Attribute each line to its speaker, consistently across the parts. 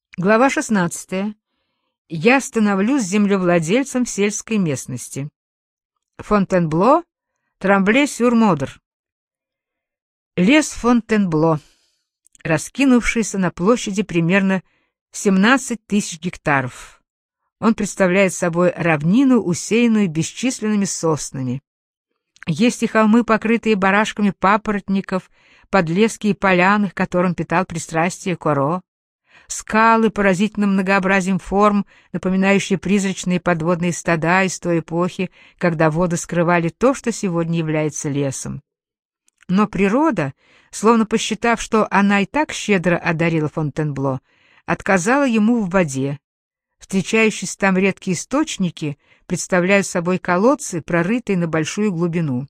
Speaker 1: Глава 16. Я становлюсь землевладельцем в сельской местности. Фонтенбло, Трамбле-сюр-Модр. Лес Фонтенбло, раскинувшийся на площади примерно 17 тысяч гектаров. Он представляет собой равнину, усеянную бесчисленными соснами. Есть и холмы, покрытые барашками папоротников, подлески и поляны, к которым питал пристрастие Коро, скалы поразительным многообразием форм, напоминающие призрачные подводные стада из той эпохи, когда воды скрывали то, что сегодня является лесом. Но природа, словно посчитав, что она и так щедро одарила Фонтенбло, отказала ему в воде. Встречающиеся там редкие источники представляют собой колодцы, прорытые на большую глубину.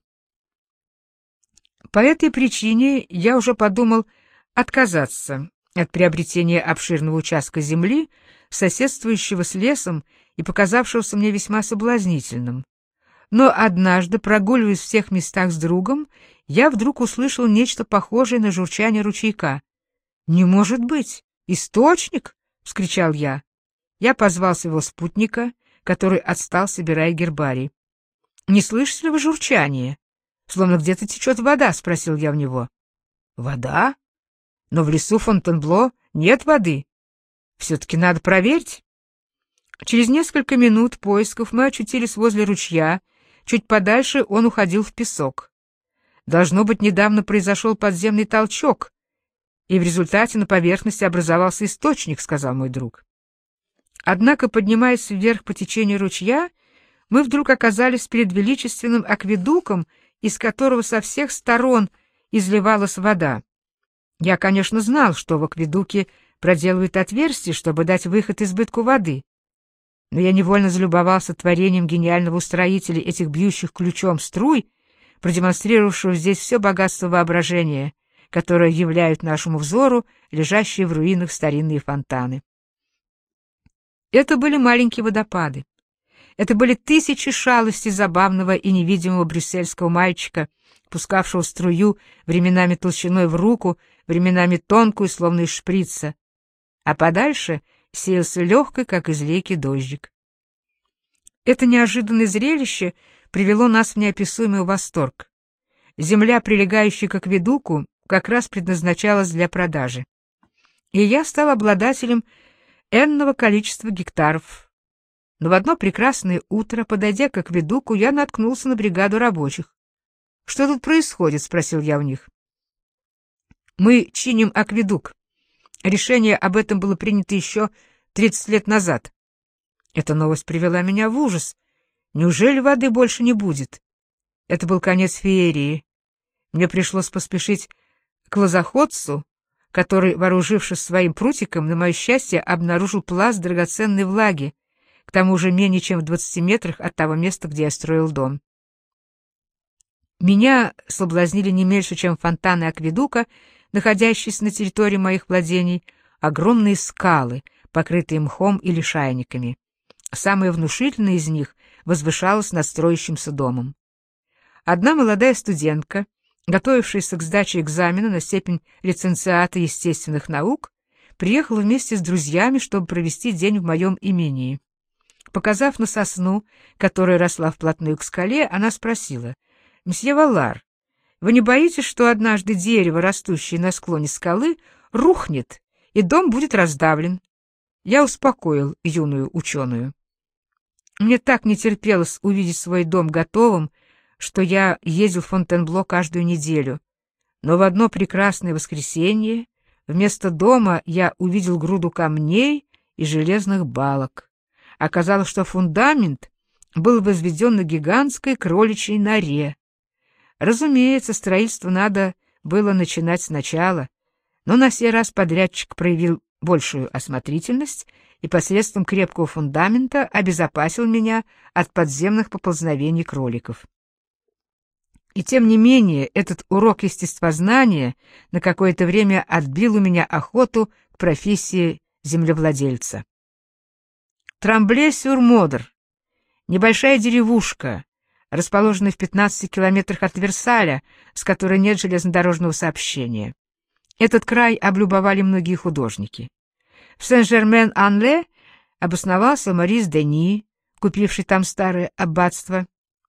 Speaker 1: По этой причине я уже подумал отказаться от приобретения обширного участка земли, соседствующего с лесом и показавшегося мне весьма соблазнительным. Но однажды, прогуливаясь в всех местах с другом, я вдруг услышал нечто похожее на журчание ручейка. «Не может быть! Источник!» — вскричал я. Я позвал своего спутника, который отстал, собирая гербарий. «Не слышите ли вы журчание? Словно где-то течет вода», — спросил я у него. «Вода? Но в лесу Фонтенбло нет воды. Все-таки надо проверить». Через несколько минут поисков мы очутились возле ручья. Чуть подальше он уходил в песок. Должно быть, недавно произошел подземный толчок, и в результате на поверхности образовался источник, — сказал мой друг. Однако, поднимаясь вверх по течению ручья, мы вдруг оказались перед величественным акведуком, из которого со всех сторон изливалась вода. Я, конечно, знал, что в акведуке проделывают отверстия, чтобы дать выход избытку воды, но я невольно залюбовался творением гениального устроителя этих бьющих ключом струй, продемонстрировавшего здесь все богатство воображения, которое являют нашему взору лежащие в руинах старинные фонтаны. Это были маленькие водопады. Это были тысячи шалостей забавного и невидимого брюссельского мальчика, пускавшего струю временами толщиной в руку, временами тонкую, словно из шприца, а подальше сеялся легкий, как из лейки, дождик. Это неожиданное зрелище привело нас в неописуемый восторг. Земля, прилегающая к акведуку, как раз предназначалась для продажи. И я стал обладателем энного количества гектаров. Но в одно прекрасное утро, подойдя к акведуку, я наткнулся на бригаду рабочих. «Что тут происходит?» — спросил я у них. «Мы чиним акведук. Решение об этом было принято еще 30 лет назад». Эта новость привела меня в ужас. Неужели воды больше не будет? Это был конец феерии. Мне пришлось поспешить к лозоходцу, который, вооружившись своим прутиком, на мое счастье, обнаружил пласт драгоценной влаги, к тому же менее чем в 20 метрах от того места, где я строил дом. Меня соблазнили не меньше, чем фонтаны акведука, находящиеся на территории моих владений, огромные скалы, покрытые мхом и лишайниками. Самая внушительная из них возвышалась над строящимся домом. Одна молодая студентка, готовившаяся к сдаче экзамена на степень лицензиата естественных наук, приехала вместе с друзьями, чтобы провести день в моем имении. Показав на сосну, которая росла вплотную к скале, она спросила: «Мсье Валлар, вы не боитесь, что однажды дерево, растущее на склоне скалы, рухнет, и дом будет раздавлен?» Я успокоил юную ученую. Мне так не терпелось увидеть свой дом готовым, что я ездил в Фонтенбло каждую неделю. Но в одно прекрасное воскресенье вместо дома я увидел груду камней и железных балок. Оказалось, что фундамент был возведен на гигантской кроличьей норе. Разумеется, строительство надо было начинать сначала, но на сей раз подрядчик проявил большую осмотрительность и посредством крепкого фундамента обезопасил меня от подземных поползновений кроликов. И тем не менее, этот урок естествознания на какое-то время отбил у меня охоту к профессии землевладельца. Трамбле-сюр-Модр — небольшая деревушка, расположенная в 15 километрах от Версаля, с которой нет железнодорожного сообщения. Этот край облюбовали многие художники. В Сен-Жермен-Ан-Ле обосновался Морис Дени, купивший там старое аббатство.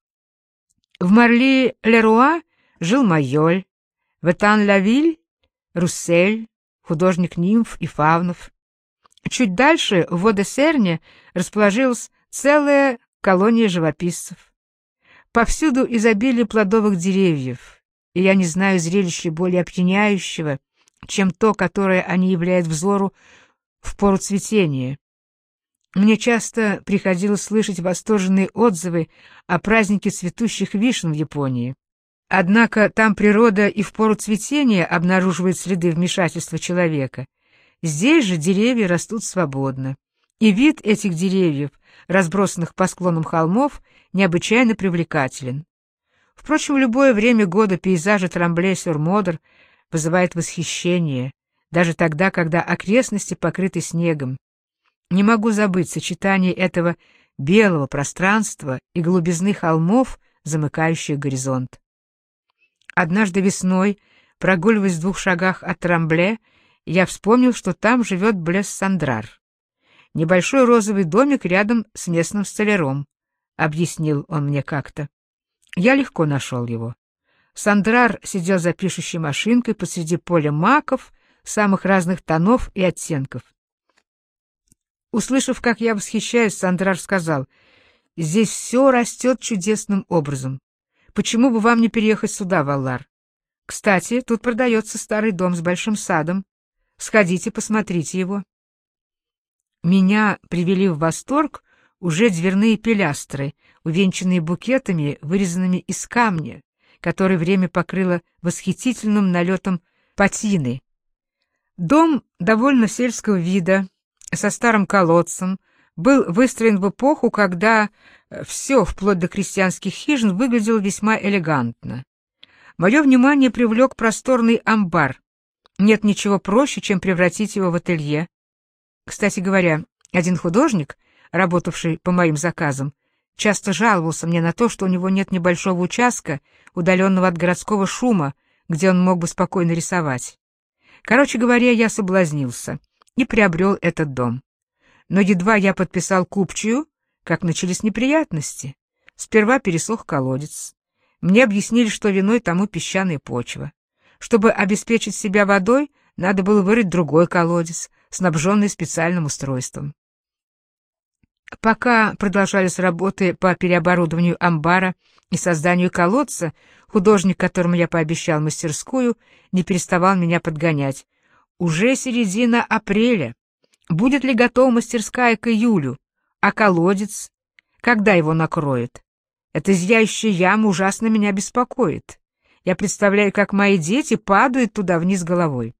Speaker 1: В Марли-Леруа жил Майоль, в Этан-Ла-Виль — Руссель, художник нимф и фавнов. Чуть дальше, в Водесерне, расположилась целая колония живописцев. Повсюду изобилие плодовых деревьев, и я не знаю зрелища более опьяняющего, чем то, которое они являют взору в пору цветения. Мне часто приходилось слышать восторженные отзывы о празднике цветущих вишен в Японии. Однако там природа и в пору цветения обнаруживает следы вмешательства человека. Здесь же деревья растут свободно, и вид этих деревьев, разбросанных по склонам холмов, необычайно привлекателен. Впрочем, в любое время года пейзажи Трамбле-сюр-Модр вызывают восхищение, даже тогда, когда окрестности покрыты снегом. Не могу забыть сочетание этого белого пространства и голубизны холмов, замыкающих горизонт. Однажды весной, прогуливаясь в 2 шагах от Трамбле, я вспомнил, что там живет Блес-Сандрар. Небольшой розовый домик рядом с местным столяром, — объяснил он мне как-то. Я легко нашел его. Сандрар сидел за пишущей машинкой посреди поля маков самых разных тонов и оттенков. Услышав, как я восхищаюсь, Сандрар сказал: «Здесь все растет чудесным образом. Почему бы вам не переехать сюда, в Аллар? Кстати, тут продается старый дом с большим садом. Сходите, посмотрите его». Меня привели в восторг уже дверные пилястры, увенчанные букетами, вырезанными из камня, который время покрыло восхитительным налетом патины. Дом довольно сельского вида, со старым колодцем, был выстроен в эпоху, когда все, вплоть до крестьянских хижин, выглядело весьма элегантно. Мое внимание привлек просторный амбар. Нет ничего проще, чем превратить его в ателье. Кстати говоря, один художник, работавший по моим заказам, часто жаловался мне на то, что у него нет небольшого участка, удаленного от городского шума, где он мог бы спокойно рисовать. Короче говоря, я соблазнился и приобрел этот дом. Но едва я подписал купчую, как начались неприятности. Сперва пересох колодец. Мне объяснили, что виной тому песчаная почва. Чтобы обеспечить себя водой, надо было вырыть другой колодец, снабженный специальным устройством. Пока продолжались работы по переоборудованию амбара и созданию колодца, художник, которому я пообещал мастерскую, не переставал меня подгонять. Уже середина апреля. Будет ли готова мастерская к июлю? А колодец? Когда его накроет? Эта зияющая яма ужасно меня беспокоит. Я представляю, как мои дети падают туда вниз головой.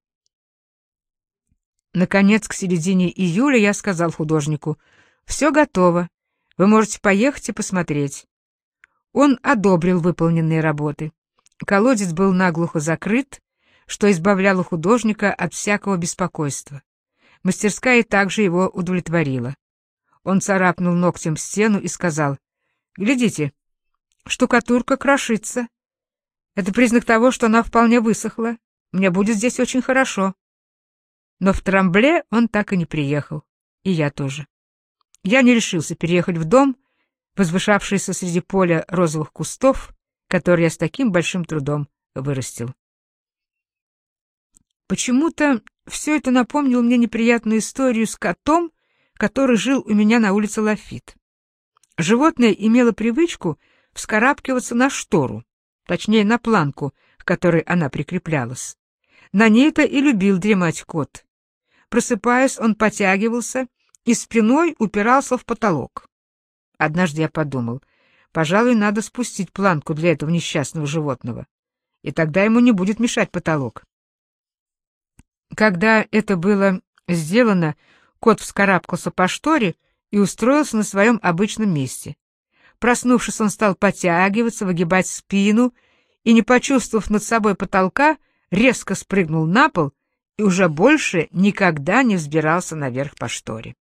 Speaker 1: Наконец, к середине июля я сказал художнику: «Все готово. Вы можете поехать и посмотреть». Он одобрил выполненные работы. Колодец был наглухо закрыт, что избавляло художника от всякого беспокойства. Мастерская также его удовлетворила. Он царапнул ногтем стену и сказал: «Глядите, штукатурка крошится. Это признак того, что она вполне высохла. Мне будет здесь очень хорошо». Но в Трамбле он так и не приехал. И я тоже. Я не решился переехать в дом, возвышавшийся среди поля розовых кустов, который я с таким большим трудом вырастил. Почему-то все это напомнило мне неприятную историю с котом, который жил у меня на улице Лафит. Животное имело привычку вскарабкиваться на штору, точнее на планку, к которой она прикреплялась. На ней-то и любил дремать кот. Просыпаясь, он потягивался и спиной упирался в потолок. Однажды я подумал: пожалуй, надо спустить планку для этого несчастного животного, и тогда ему не будет мешать потолок. Когда это было сделано, кот вскарабкался по шторе и устроился на своем обычном месте. Проснувшись, он стал потягиваться, выгибать спину и, не почувствовав над собой потолка, резко спрыгнул на пол и уже больше никогда не взбирался наверх по шторе.